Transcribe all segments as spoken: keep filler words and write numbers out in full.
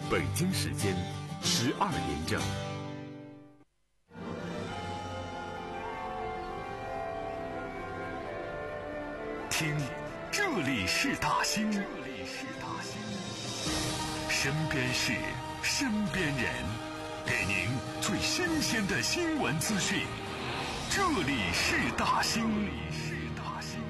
北京时间十二点整。听，这里是大兴，这里是大兴，身边事，身边人，给您最新鲜的新闻资讯。这里是大兴，这里是大兴。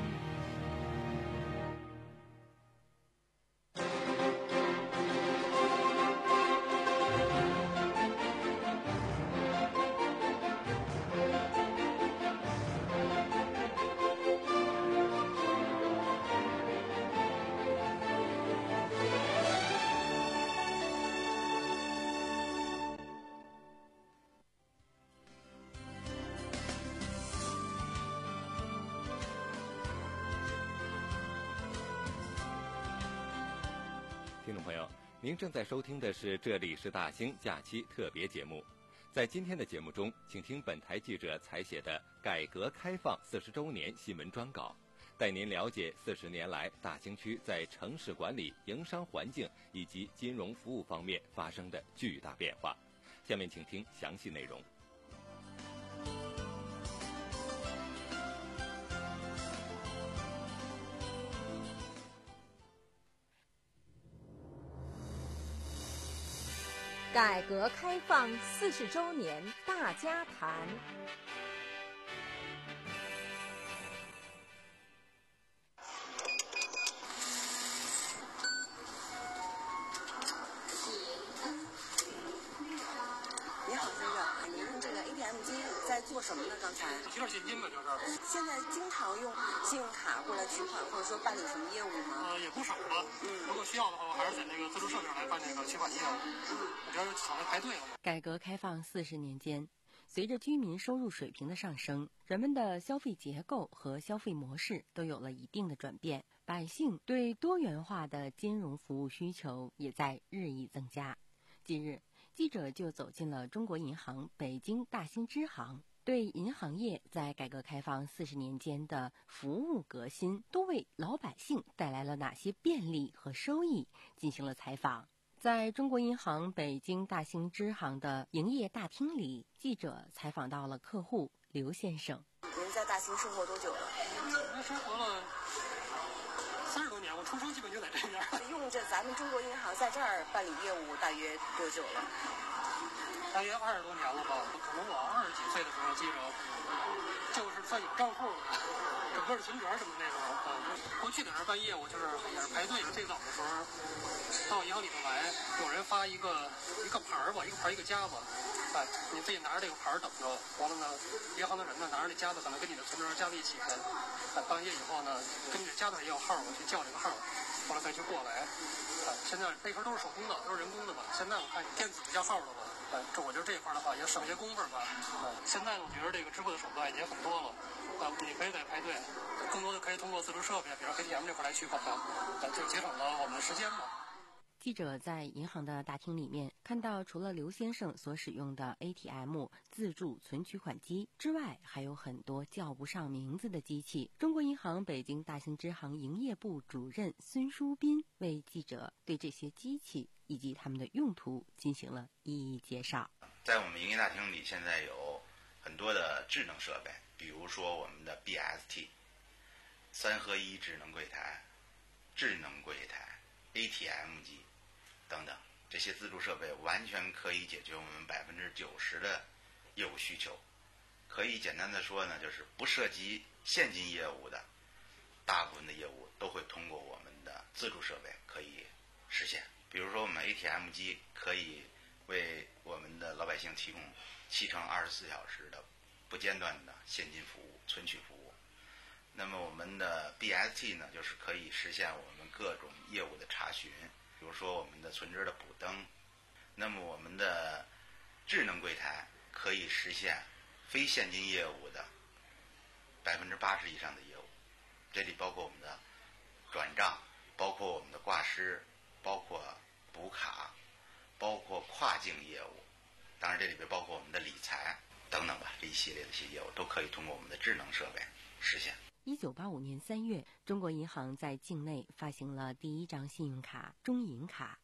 听众朋友，您正在收听的是这里是大兴假期特别节目。在今天的节目中，请听本台记者采写的改革开放四十周年新闻专稿，带您了解四十年来大兴区在城市管理、营商环境以及金融服务方面发生的巨大变化。下面请听详细内容。 改革开放四十周年大家谈。 你好，先生，您用这个 A T M 机在做什么呢？刚才提点现金吧，就是。 现在经常用信用卡过来取款，或者说办理什么业务吗？ 呃，也不少吧。嗯，如果需要的话，我还是在那个自助设备上来办那个取款业务。嗯，我觉得省得排队了。 改革开放四十年间，随着居民收入水平的上升，人们的消费结构和消费模式都有了一定的转变，百姓对多元化的金融服务需求也在日益增加。近日，记者就走进了中国银行北京大兴支行，对银行业在改革开放四十年间的服务革新都为老百姓带来了哪些便利和收益进行了采访。在中国银行北京大兴支行的营业大厅里，记者采访到了客户刘先生。 您在大兴生活多久了？ 我生活了三十多年，我出生基本就在这边。 用这咱们中国银行在这儿办理业务大约多久了？ 大约二十多年了吧。可能我二十几岁的时候，记着就是算有账户的，整个的存折什么那时候啊。过去在那儿办业务就是也是排队。最早的时候到银行里头来，有人发一个一个牌儿吧，一个牌儿一个夹子，哎，你自己拿着这个牌儿等着。完了呢，银行的人呢拿着这夹子，可能跟你的存折加在一起的。哎，办完业以后呢，根据夹子也有号，我去叫这个号，后来再去过来。哎，现在那时候都是手工的，都是人工的吧。现在我看电子加号了吧。哎，这我觉得这一块的话也省些工夫吧。哎，现在呢，我觉得这个支付的手段也很多了。啊，你可以在排队，更多的可以通过自助设备，比如 A T M 这块来取款，哎，就节省了我们的时间嘛。 记者在银行的大厅里面看到，除了刘先生所使用的 A T M 自助存取款机之外，还有很多叫不上名字的机器。中国银行北京大兴支行营业部主任孙书斌为记者对这些机器以及它们的用途进行了一一介绍。 在我们营业大厅里，现在有很多的智能设备，比如说我们的 B S T 三合一智能柜台、智能柜台、A T M 机等等，这些自助设备完全可以解决我们百分之九十的业务需求。可以简单的说呢，就是不涉及现金业务的大部分的业务都会通过我们的自助设备可以实现。比如说我们 A T M 机可以为我们的老百姓提供七乘二十四小时的不间断的现金服务、存取服务。那么我们的 B S T 呢，就是可以实现我们各种业务的查询，比如说我们的存折的补登。那么我们的智能柜台可以实现非现金业务的百分之八十以上的业务，这里包括我们的转账，包括我们的挂失，包括补卡，包括跨境业务，当然这里边包括我们的理财等等吧，这一系列的一些业务都可以通过我们的智能设备实现。 一九八五年三月，中国银行在境内发行了第一张信用卡中银卡。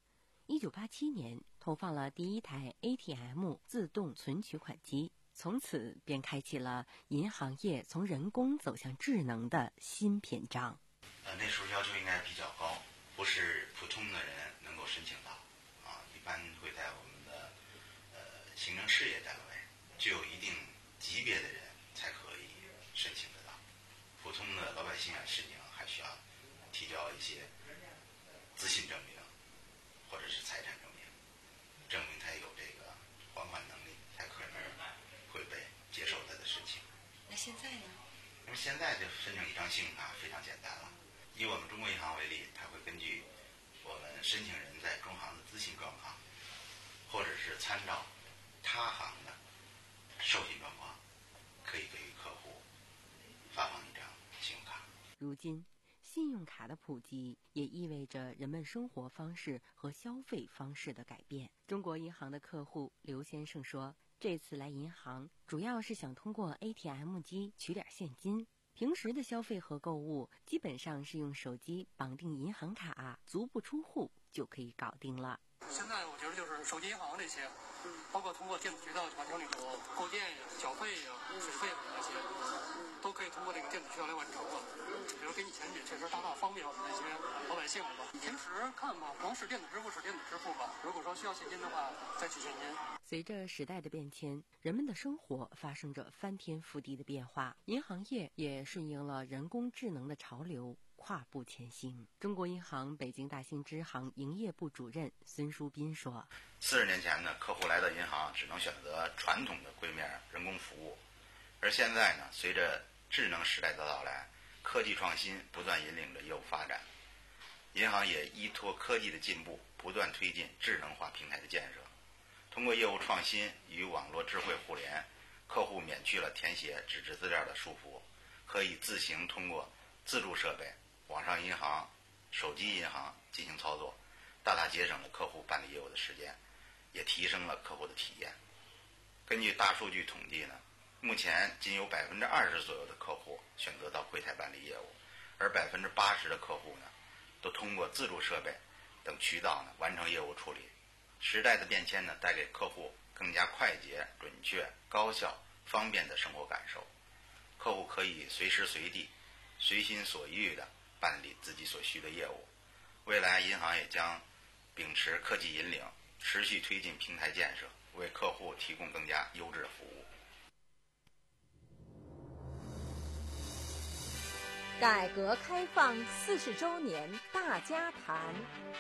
一九八七年投放了第一台 A T M 自动存取款机，从此便开启了银行业从人工走向智能的新篇章。 呃，那时候要求应该比较高，不是普通的人能够申请到，啊，一般会在我们的呃行政事业单位，具有一定级别的人才可以申请得到。普通的老百姓啊，申请还需要提交一些资信证明，或者是财产证明，证明他有这个还款能力，才可能会被接受他的申请。 那现在呢？ 那么现在就申请一张信用卡非常简单了。以我们中国银行为例，它会根据我们申请人在中行的资信状况，或者是参照他行的授信状况，可以给予客户发放一张信用卡。 如今，信用卡的普及也意味着人们生活方式和消费方式的改变。中国银行的客户刘先生说，这次来银行主要是想通过 A T M 机取点现金，平时的消费和购物基本上是用手机绑定银行卡，足不出户就可以搞定了。 现在我觉得就是手机银行这些，包括通过电子渠道完成这种购件呀、缴费呀、水费什么这些，都可以通过这个电子渠道来完成了。比如给你钱也确实大大方便我们这些老百姓了吧。平时看吧，光使电子支付使电子支付吧，如果说需要现金的话，再取现金。 随着时代的变迁，人们的生活发生着翻天覆地的变化，银行业也顺应了人工智能的潮流，跨步前行。中国银行北京大兴支行营业部主任孙书斌说： 四十年前呢，客户来到银行只能选择传统的柜面人工服务，而现在呢，随着智能时代的到来，科技创新不断引领着业务发展，银行也依托科技的进步，不断推进智能化平台的建设。通过业务创新与网络智慧互联，客户免去了填写纸质资料的束缚，可以自行通过自助设备、网上银行、手机银行进行操作，大大节省了客户办理业务的时间，也提升了客户的体验。根据大数据统计呢，目前仅有百分之二十左右的客户选择到柜台办理业务，而百分之八十的客户呢，都通过自助设备等渠道呢完成业务处理。时代的变迁呢，带给客户更加快捷、准确、高效、方便的生活感受。客户可以随时随地、随心所欲地办理自己所需的业务。未来，银行也将秉持科技引领，持续推进平台建设，为客户提供更加优质的服务。 改革开放四十周年大家谈。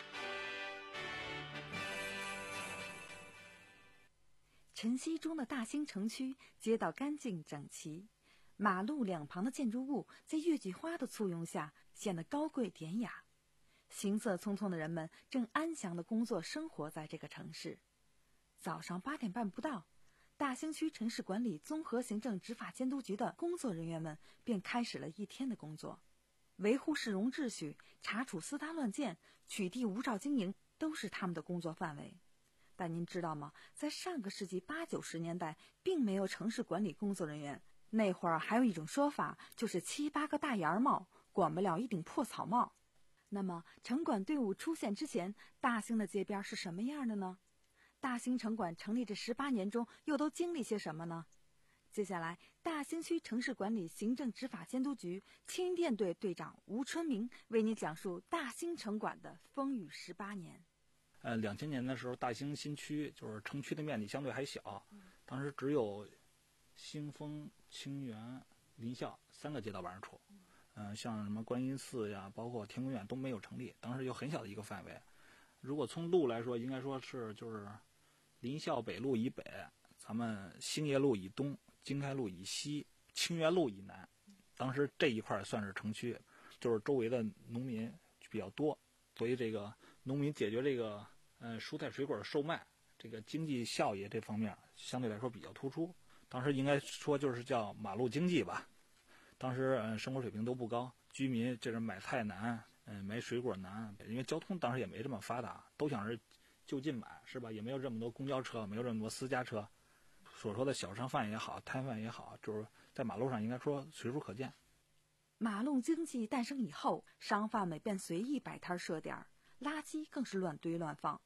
晨曦中的大兴城区，街道干净整齐，马路两旁的建筑物在月季花的簇拥下显得高贵典雅。行色匆匆的人们正安详地工作生活在这个城市。早上八点半不到，大兴区城市管理综合行政执法监督局的工作人员们便开始了一天的工作，维护市容秩序、查处私搭乱建、取缔无照经营都是他们的工作范围。但您知道吗？在上个世纪八九十年代，并没有城市管理工作人员。那会儿还有一种说法，就是七八个大檐帽管不了一顶破草帽。那么，城管队伍出现之前，大兴的街边是什么样的呢？大兴城管成立这十八年中，又都经历些什么呢？接下来，大兴区城市管理行政执法监督局青店队队长吴春明为您讲述大兴城管的风雨十八年。 呃，两千年的时候，大兴新区就是城区的面积相对还小，当时只有兴丰、清源、临校三个街道办事处，嗯、呃，像什么观音寺呀，包括天宫院都没有成立，当时有很小的一个范围。如果从路来说，应该说是就是临校北路以北，咱们兴业路以东，经开路以西，清源路以南，当时这一块算是城区，就是周围的农民比较多，所以这个农民解决这个呃蔬菜水果的售卖，这个经济效益这方面相对来说比较突出。当时应该说就是叫马路经济吧。当时呃生活水平都不高，居民这是买菜难，嗯、呃、买水果难，因为交通当时也没这么发达，都想是就近买，是吧？也没有这么多公交车，没有这么多私家车。所说的小商贩也好，摊贩也好，就是在马路上应该说随处可见。 马路经济诞生以后，商贩们便随意摆摊设点，垃圾更是乱堆乱放。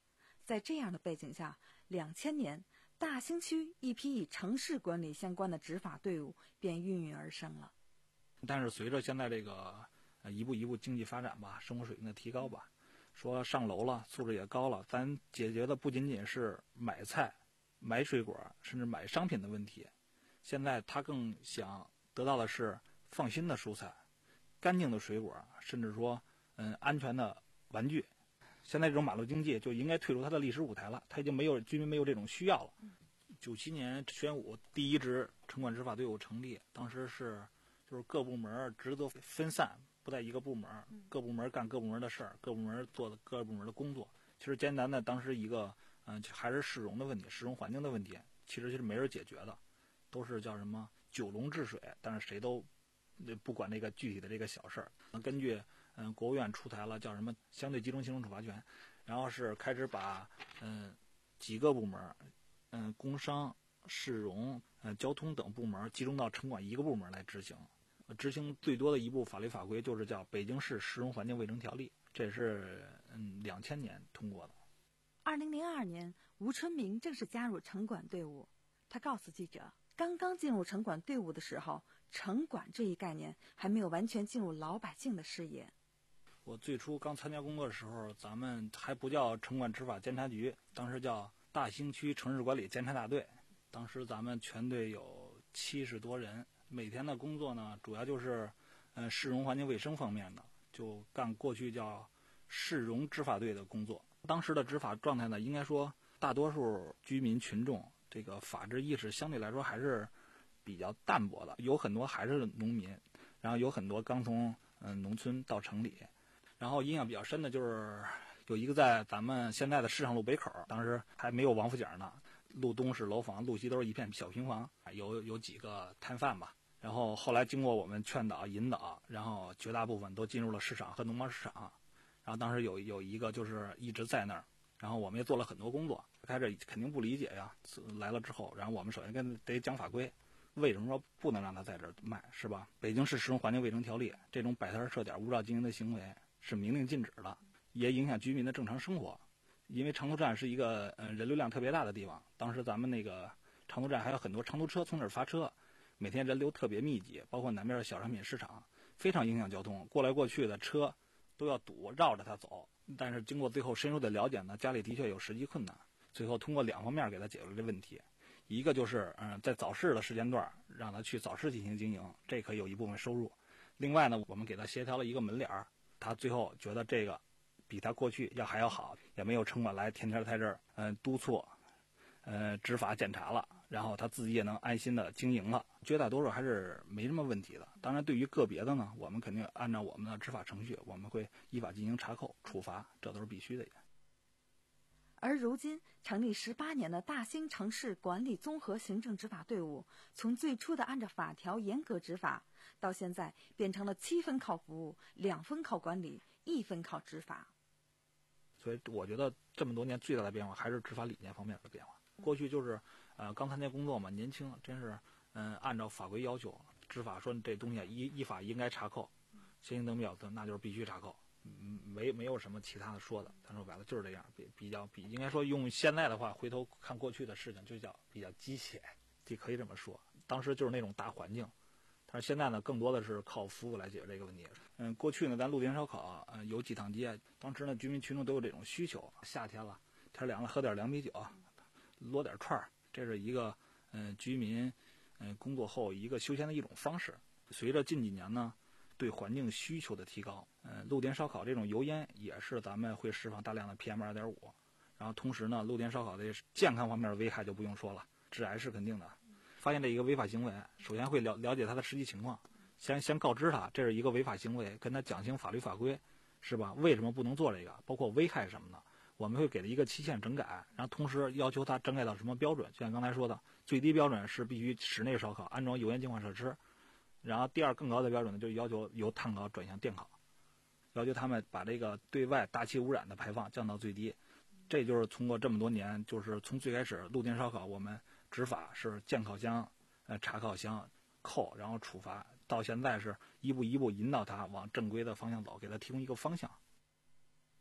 在这样的背景下，两千年大兴区一批与城市管理相关的执法队伍便孕育而生了。 但是随着现在这个呃一步一步经济发展吧，生活水平的提高吧，说上楼了，素质也高了，咱解决的不仅仅是买菜、买水果，甚至买商品的问题。现在他更想得到的是放心的蔬菜、干净的水果，甚至说嗯安全的玩具。现在这种马路经济就应该退出它的历史舞台了，它已经没有居民没有这种需要了。九七年宣武第一支城管执法队伍成立，当时是就是各部门职责分散，不在一个部门，各部门干各部门的事儿，各部门做的各部门的工作。其实艰难的当时一个嗯、呃、还是市容的问题，市容环境的问题，其实就是没人解决的，都是叫什么九龙治水，但是谁都不管这个具体的这个小事儿。根据嗯、呃、国务院出台了叫什么相对集中行政处罚权，然后是开始把嗯、呃、几个部门嗯、呃、工商、市容、呃交通等部门集中到城管一个部门来执行。执行最多的一部法律法规就是叫《北京市市容环境卫生条例》，这也是嗯两千年通过的。 二零零二年，吴春明正式加入城管队伍。他告诉记者，刚刚进入城管队伍的时候，城管这一概念还没有完全进入老百姓的视野。 我最初刚参加工作的时候，咱们还不叫城管执法监察局，当时叫大兴区城市管理监察大队。当时咱们全队有七十多人。每天的工作呢，主要就是，呃，市容环境卫生方面的，就干过去叫市容执法队的工作。当时的执法状态呢，应该说大多数居民群众这个法治意识相对来说还是比较淡薄的，有很多还是农民，然后有很多刚从嗯、呃、农村到城里。然后印象比较深的就是有一个在咱们现在的市场路北口，当时还没有王府井呢，路东是楼房，路西都是一片小平房，有有几个摊贩吧。然后后来经过我们劝导引导，然后绝大部分都进入了市场和农贸市场。然后当时有有一个就是一直在那儿，然后我们也做了很多工作。开始肯定不理解呀，来了之后，然后我们首先跟得讲法规，为什么说不能让他在这儿卖，是吧？北京市市容环境卫生条例这种摆摊设点无照经营的行为是明令禁止的，也影响居民的正常生活。因为长途站是一个呃人流量特别大的地方，当时咱们那个长途站还有很多长途车从那儿发车。每天人流特别密集，包括南边的小商品市场，非常影响交通，过来过去的车都要堵，绕着它走。但是经过最后深入的了解呢，家里的确有实际困难，最后通过两方面给他解决了这问题。一个就是嗯，在早市的时间段让他去早市进行经营，这可以有一部分收入。另外呢，我们给他协调了一个门脸儿，他最后觉得这个比他过去要还要好，也没有城管来天天在这儿嗯督促呃执法检查了，然后他自己也能安心的经营了。绝大多数还是没什么问题的。当然对于个别的呢，我们肯定按照我们的执法程序，我们会依法进行查扣处罚，这都是必须的。 而如今成立十八年的大兴城市管理综合行政执法队伍，从最初的按照法条严格执法，到现在变成了七分靠服务，两分靠管理，一分靠执法。 所以我觉得这么多年最大的变化还是执法理念方面的变化。过去就是呃刚参加工作嘛，年轻，真是嗯、呃、按照法规要求执法，说这东西依依法应该查扣，先行灯标的那就是必须查扣，嗯没没有什么其他的说的。他说白了就是这样，比比较比应该说用现在的话回头看过去的事情就叫比较鸡血，也可以这么说。当时就是那种大环境，但是现在呢更多的是靠服务来解决这个问题。嗯，过去呢咱路边烧烤嗯、呃、有几趟街，当时呢居民群众都有这种需求，夏天了天凉了喝点凉啤酒，摞点串儿，这是一个嗯、呃、居民嗯、呃、工作后一个休闲的一种方式。随着近几年呢对环境需求的提高，呃露天烧烤这种油烟也是咱们会释放大量的 P M 二点五， 然后同时呢露天烧烤的健康方面的危害就不用说了，致癌是肯定的。发现这一个违法行为，首先会了了解他的实际情况，先先告知他这是一个违法行为，跟他讲清法律法规，是吧？为什么不能做这个，包括危害什么的，我们会给他一个期限整改，然后同时要求他整改到什么标准，就像刚才说的，最低标准是必须室内烧烤安装油烟净化设施，然后第二更高的标准呢，就要求由碳烤转向电烤，要求他们把这个对外大气污染的排放降到最低。这就是通过这么多年，就是从最开始露天烧烤我们执法是建烤箱、呃查烤箱、扣，然后处罚，到现在是一步一步引导他往正规的方向走，给他提供一个方向。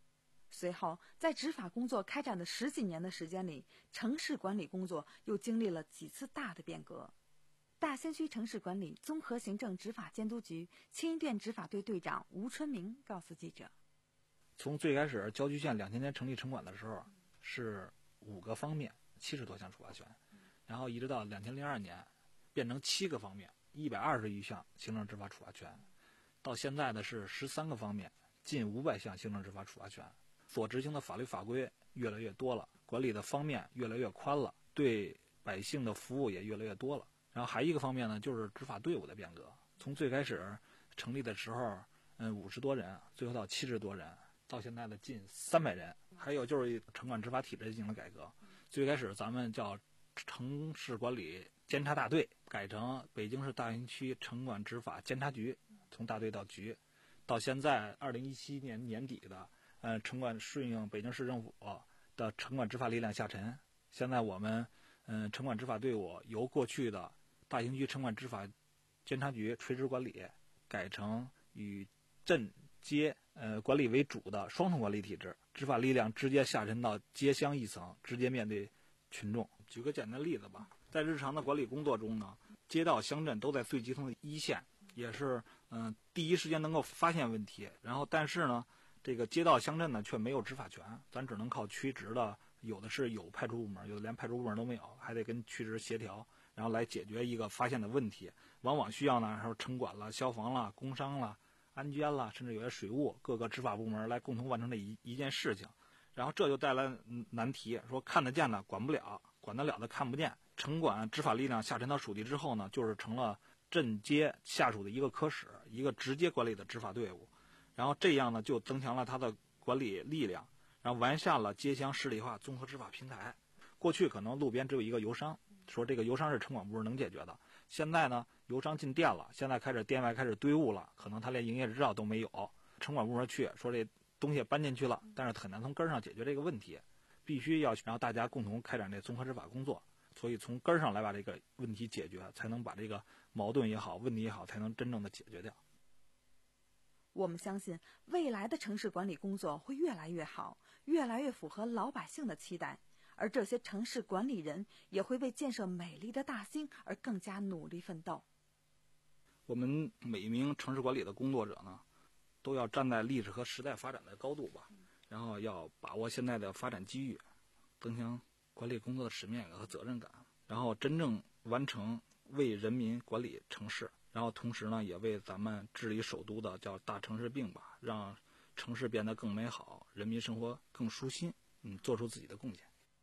随后，在执法工作开展的十几年的时间里，城市管理工作又经历了几次大的变革。大兴区城市管理综合行政执法监督局青衣店执法队队长吴春明告诉记者： 从最开始郊区县两千年成立城管的时候，是五个方面，七十多项处罚权，然后一直到两千零二年，变成七个方面，一百二十余项行政执法处罚权，到现在的是十三个方面，近五百项行政执法处罚权。所执行的法律法规越来越多了，管理的方面越来越宽了，对百姓的服务也越来越多了。然后还一个方面呢，就是执法队伍的变革。从最开始成立的时候，嗯，五十多人，最后到七十多人，到现在的近三百人。还有就是城管执法体制进行了改革，最开始咱们叫城市管理监察大队，改成北京市大兴区城管执法监察局，从大队到局，到现在二零一七年年底的，呃，城管顺应北京市政府的城管执法力量下沉。现在我们，嗯、呃，城管执法队伍由过去的大兴区城管执法监察局垂直管理，改成以镇街呃管理为主的双重管理体制，执法力量直接下沉到街乡一层，直接面对群众。举个简单例子吧，在日常的管理工作中呢，街道乡镇都在最基层的一线，也是嗯、呃、第一时间能够发现问题。然后但是呢，这个街道乡镇呢却没有执法权，咱只能靠区直的，有的是有派出部门，有的连派出部门都没有，还得跟区直协调，然后来解决一个发现的问题。往往需要呢，还有城管了、消防了、工商了、安监了，甚至有些水务各个执法部门来共同完成这一一件事情。然后这就带来难题，说看得见的管不了，管得了的看不见。城管执法力量下沉到属地之后呢，就是成了镇街下属的一个科室，一个直接管理的执法队伍。然后这样呢，就增强了它的管理力量，然后完善了街乡市里化综合执法平台。过去可能路边只有一个邮商，说这个邮商是城管部门能解决的。现在呢，邮商进店了，现在开始店外开始堆物了，可能他连营业执照都没有。城管部门去说这东西搬进去了，但是很难从根上解决这个问题，必须要让大家共同开展这综合执法工作。所以从根上来把这个问题解决，才能把这个矛盾也好，问题也好，才能真正的解决掉。 我们相信未来的城市管理工作会越来越好，越来越符合老百姓的期待，而这些城市管理人也会为建设美丽的大兴而更加努力奋斗。 我们每一名城市管理的工作者呢，都要站在历史和时代发展的高度吧，然后要把握现在的发展机遇，增强管理工作的使命感和责任感，然后真正完成为人民管理城市，然后同时呢，也为咱们治理首都的叫大城市病吧，让城市变得更美好，人民生活更舒心，嗯，做出自己的贡献。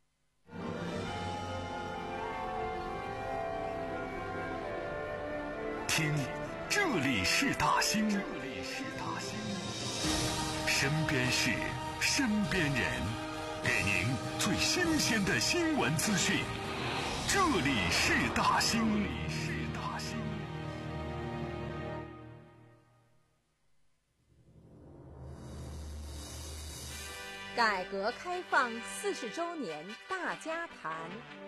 听，这里是大兴，这里是大兴，身边事，身边人，给您最新鲜的新闻资讯。这里是大兴，这里是大兴。 改革开放四十周年大家谈。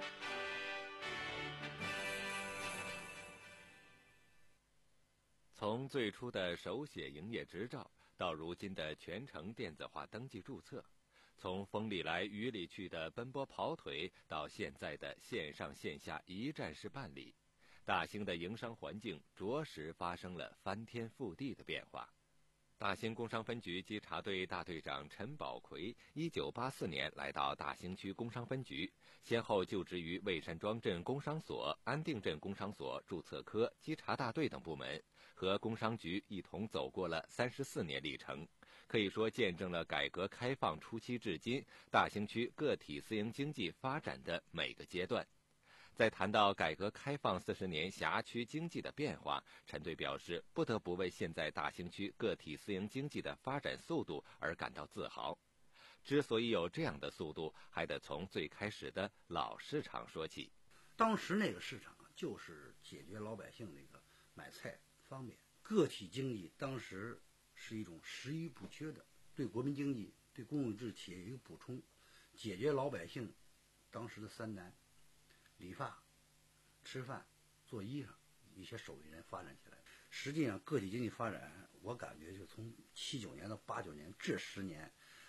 从最初的手写营业执照，到如今的全程电子化登记注册，从风里来雨里去的奔波跑腿，到现在的线上线下一站式办理，大兴的营商环境着实发生了翻天覆地的变化。大兴工商分局稽查队大队长陈宝奎，一九八四年来到大兴区工商分局，先后就职于魏山庄镇工商所、安定镇工商所注册科、稽查大队等部门，和工商局一同走过了三十四年历程，可以说见证了改革开放初期至今大兴区个体私营经济发展的每个阶段。在谈到改革开放四十年辖区经济的变化，陈队表示，不得不为现在大兴区个体私营经济的发展速度而感到自豪。之所以有这样的速度，还得从最开始的老市场说起。 当时那个市场就是解决老百姓那个买菜方便，个体经济当时是一种实于不缺的，对国民经济、对公有制企业一个补充，解决老百姓当时的三难：理发、吃饭、做衣裳，一些手艺人发展起来。实际上，个体经济发展，我感觉就从七九年到八九年这十年，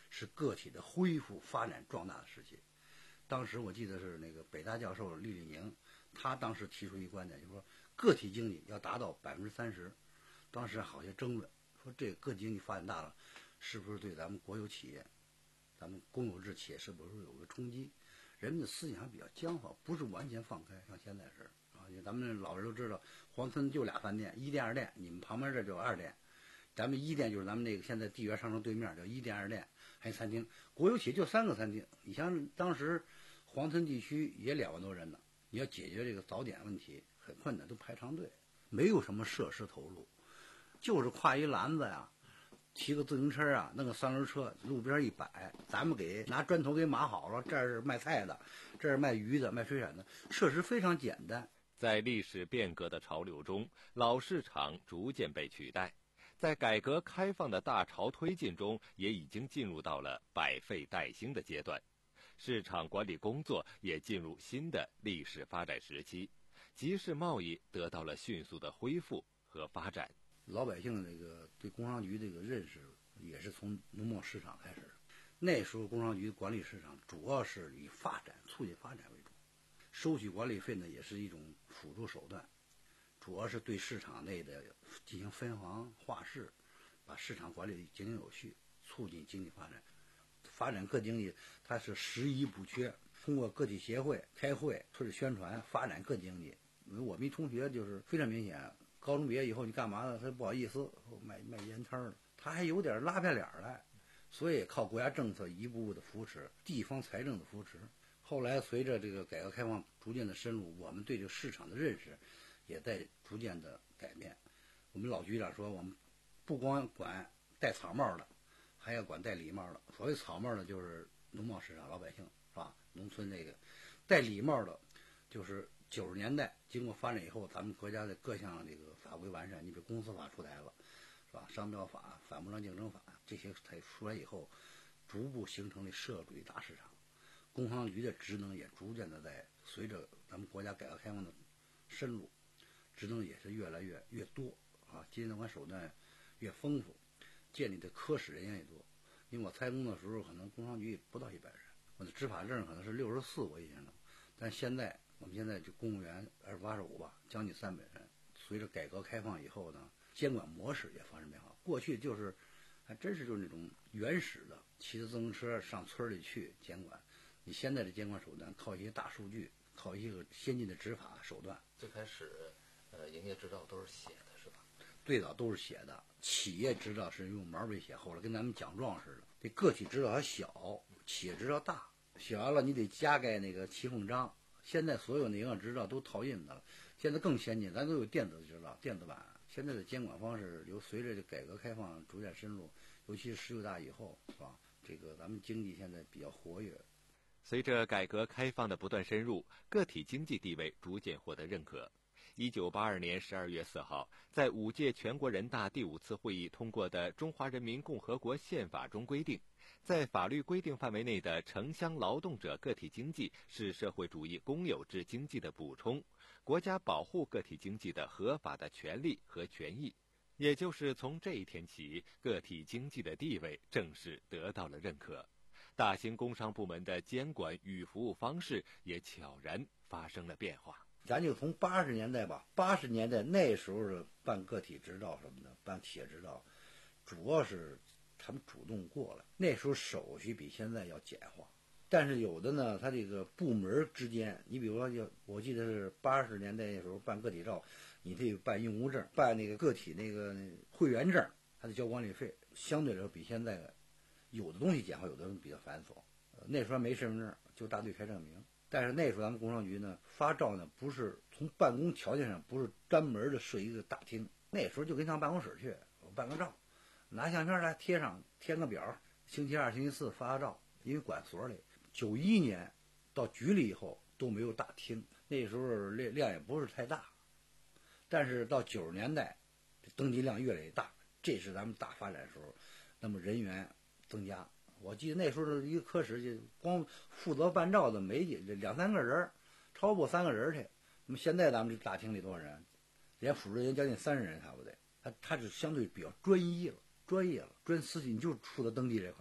是个体的恢复发展壮大的时期。当时我记得是那个北大教授厉立宁，他当时提出一个观点，就是说个体经济要达到百分之三十。当时好些争论，说这个个体经济发展大了，是不是对咱们国有企业、咱们公有制企业是不是有个冲击？人们的思想比较僵化，不是完全放开，像现在是啊。咱们老人都知道，黄村就俩饭店，一店二店，你们旁边这就二店。咱们一店就是咱们那个现在地源商城对面叫一店二店，还有餐厅。国有企业就三个餐厅，你像当时黄村地区也两万多人呢，你要解决这个早点问题很困难，都排长队，没有什么设施投入，就是挎一篮子呀，骑个自行车啊，弄个三轮车，路边一摆，咱们给拿砖头给码好了，这是卖菜的，这是卖鱼的，卖水产的，设施非常简单。 在历史变革的潮流中，老市场逐渐被取代。在改革开放的大潮推进中，也已经进入到了百废待兴的阶段，市场管理工作也进入新的历史发展时期，集市贸易得到了迅速的恢复和发展。 老百姓这个对工商局这个认识也是从农贸市场开始，那时候工商局管理市场主要是以发展、促进发展为主，收取管理费呢也是一种辅助手段。主要是对市场内的进行分行划市，把市场管理井井有序，促进经济发展。发展个体经济，它是十宜不缺，通过个体协会开会或者宣传发展个体经济。我们一同学就是非常明显，高中毕业以后你干嘛呢？他不好意思卖卖烟摊了，他还有点拉不下脸来，所以靠国家政策一步步的扶持，地方财政的扶持。后来随着这个改革开放逐渐的深入，我们对这个市场的认识也在逐渐的改变。我们老局长说，我们不光管戴草帽的，还要管戴礼帽的。所谓草帽的，就是农贸市场老百姓，是吧？农村这个戴礼帽的，就是九十年代经过发展以后，咱们国家的各项这个法规完善，你比如公司法出台了，是吧？商标法、反不良竞争法这些才出来以后，逐步形成了社会主义大市场。工商局的职能也逐渐的在随着咱们国家改革开放的深入，职能也是越来越越多啊，监管手段越丰富，建立的科室人员也多。因为我参工的时候，可能工商局不到一百人，我的执法证可能是六十四，我印象中。但现在我们现在就公务员二十八十五吧，将近三百人。随着改革开放以后呢，监管模式也发生变化。过去就是还真是就是那种原始的，骑着自行车上村里去监管。你现在的监管手段靠一些大数据，靠一些个先进的执法手段。 最开始，呃，营业执照都是写的，是吧？ 最早都是写的，企业执照是用毛笔写，后来跟咱们奖状似的。这个体执照还小，企业执照大，写完了你得加盖那个骑缝章。现在所有的营业执照都套印的了，现在更先进，咱都有电子执照、电子版。现在的监管方式由随着这改革开放逐渐深入，尤其是十九大以后，是吧？这个咱们经济现在比较活跃。 随着改革开放的不断深入，个体经济地位逐渐获得认可。一九八二年十二月四号，在五届全国人大第五次会议通过的《中华人民共和国宪法》中规定，在法律规定范围内的城乡劳动者个体经济是社会主义公有制经济的补充，国家保护个体经济的合法的权利和权益。也就是从这一天起，个体经济的地位正式得到了认可。大兴工商部门的监管与服务方式也悄然发生了变化。 咱就从八十年代吧，八十年代那时候的办个体执照什么的，办企业执照，主要是他们主动过来。那时候手续比现在要简化，但是有的呢，他这个部门之间，你比如说，就我记得是八十年代那时候办个体照，你得办用务证，办那个个体那个会员证，还得交管理费，相对来说比现在有的东西简化，有的东西比较繁琐。呃、那时候没身份证，就大队开证明。但是那时候咱们工商局呢，发照呢不是从办公条件上不是专门的设一个大厅，那时候就跟上办公室去，我办个照，拿相片来贴上，填个表，星期二、星期四发个照，因为管所里。九一年到局里以后都没有大厅，那时候量量也不是太大，但是到九十年代，登记量越来越大，这是咱们大发展的时候，那么人员增加。我记得那时候的一个科室就光负责办照的没几两三个人，超过三个人去。那么现在咱们这大厅里多少人？连辅助人员将近三十人，差不多。他他是相对比较专一了，专业了，专司机你就负责登记这块的。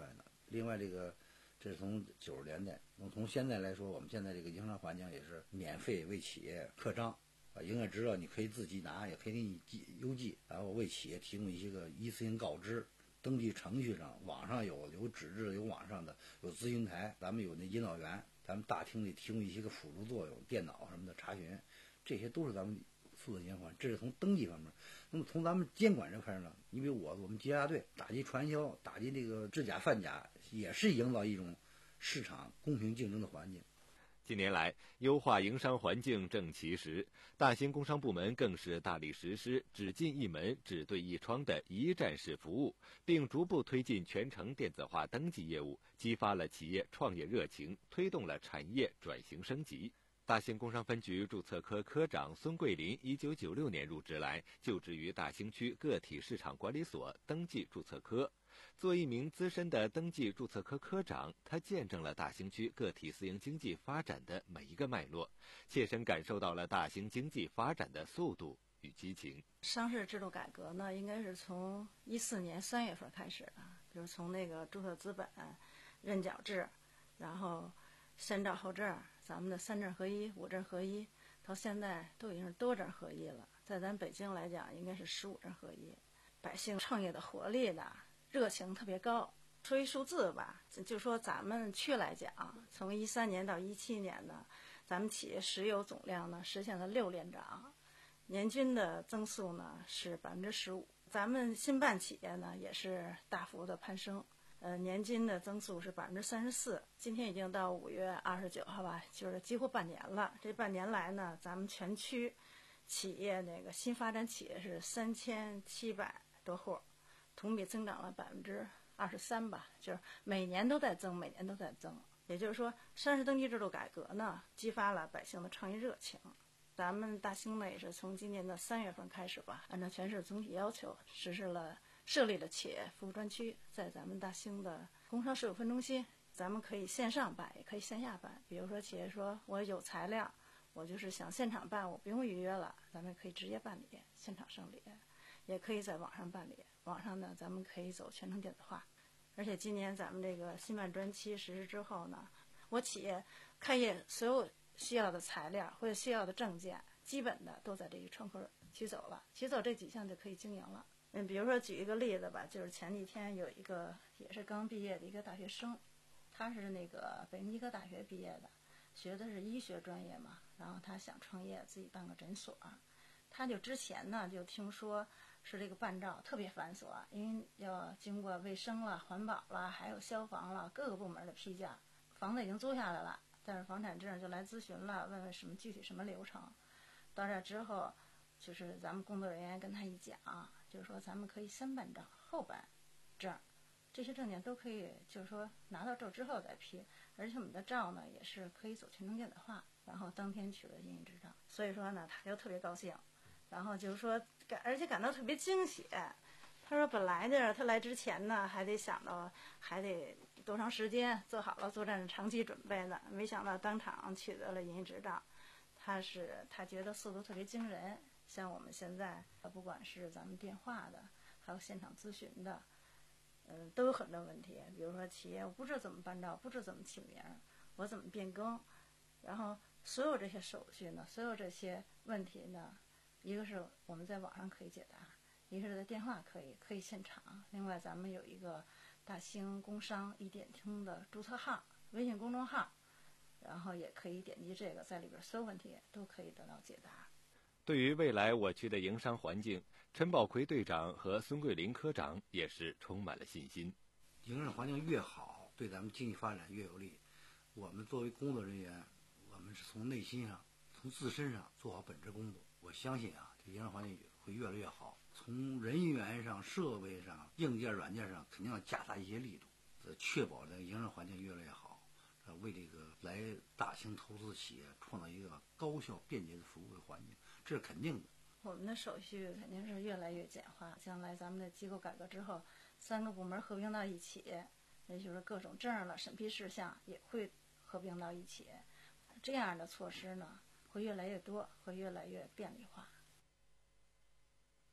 另外这个这是从九十年代，那从现在来说，我们现在这个营商环境也是免费为企业刻章啊，营业执照你可以自己拿，也可以给你记邮寄，然后为企业提供一些个一次性告知。登记程序上，网上有有纸质的，有网上的，有咨询台，咱们有那引导员，咱们大厅里提供一些个辅助作用，电脑什么的查询，这些都是咱们负责监管。这是从登记方面。那么从咱们监管这块呢，你比如我我们节假队打击传销，打击这个制假贩假，也是营造一种市场公平竞争的环境。 近年来，优化营商环境正其时，大兴工商部门更是大力实施只进一门、只对一窗的一站式服务，并逐步推进全程电子化登记业务，激发了企业创业热情，推动了产业转型升级。大兴工商分局注册科科长孙桂林一九九六年入职来，就职于大兴区个体市场管理所登记注册科。作一名资深的登记注册科科长，他见证了大兴区个体私营经济发展的每一个脉络，切身感受到了大兴经济发展的速度与激情。 上市制度改革呢，应该是从一四年三月份开始的，比如从那个注册资本、认缴制，然后先兆后证，咱们的三证合一、五证合一，到现在都已经是多证合一了。在咱北京来讲，应该是十五证合一。百姓创业的活力呢，热情特别高。说一数字吧，就说咱们区来讲，从一三年到一七年呢，咱们企业实有总量呢实现了六连涨，年均的增速呢是百分之十五。咱们新办企业呢也是大幅的攀升，呃，年均的增速是百分之三十四。今天已经到五月二十九号吧，就是几乎半年了。这半年来呢，咱们全区企业那个新发展企业是三千七百多户，同比增长了百分之二十三吧，就是每年都在增，每年都在增。也就是说，上市登记制度改革呢，激发了百姓的创业热情。咱们大兴呢也是从今年的三月份开始吧，按照全市总体要求，实施了设立了企业服务专区，在咱们大兴的工商事务分中心，咱们可以线上办，也可以线下办。比如说企业说我有材料，我就是想现场办，我不用预约了，咱们可以直接办理，现场受理，也可以在网上办理。网上呢，咱们可以走全程电子化。而且今年咱们这个新办专期实施之后呢，我企业开业所有需要的材料或者需要的证件，基本的都在这个窗口取走了，取走这几项就可以经营了。嗯，比如说举一个例子吧，就是前几天有一个也是刚毕业的一个大学生，他是那个北京医科大学毕业的，学的是医学专业嘛，然后他想创业自己办个诊所，他就之前呢就听说是这个办照特别繁琐，因为要经过卫生了、环保了，还有消防了各个部门的批假。房子已经租下来了，但是房产证就来咨询了，问问什么具体什么流程。到这之后，就是咱们工作人员跟他一讲，就是说咱们可以先办照后办证，这些证件都可以，就是说拿到证之后再批。而且我们的照呢也是可以走全程电子化，然后当天取了营业执照。所以说呢，他就特别高兴，然后就是说感而且感到特别惊喜。他说本来呢，他来之前呢还得想到还得多长时间做好了作战的长期准备呢，没想到当场取得了营业执照。他是他觉得速度特别惊人，像我们现在不管是咱们电话的，还有现场咨询的，嗯，都有很多问题。比如说企业我不知道怎么办照，不知道怎么起名，我怎么变更，然后所有这些手续呢，所有这些问题呢，一个是我们在网上可以解答，一个是在电话可以可以现场。另外咱们有一个大兴工商一点通的注册号，微信公众号，然后也可以点击这个，在里边所有问题都可以得到解答。 对于未来我区的营商环境，陈宝奎队长和孙桂林科长也是充满了信心。 营商环境越好，对咱们经济发展越有利。我们作为工作人员，我们是从内心上、从自身上做好本职工作。我相信啊，这营商环境会越来越好。从人员上、设备上、硬件、软件上，肯定要加大一些力度，确保这个营商环境越来越好，为这个来大兴投资企业创造一个高效便捷的服务的环境，这是肯定的。 我们的手续肯定是越来越简化，将来咱们的机构改革之后，三个部门合并到一起，也就是各种证了、审批事项也会合并到一起，这样的措施呢会越来越多，会越来越便利化。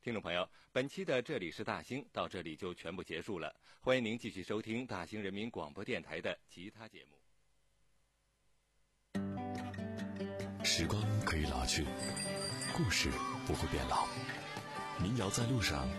听众朋友，本期的这里是大兴到这里就全部结束了，欢迎您继续收听大兴人民广播电台的其他节目。 时光可以老去，故事不会变老。民谣在路上，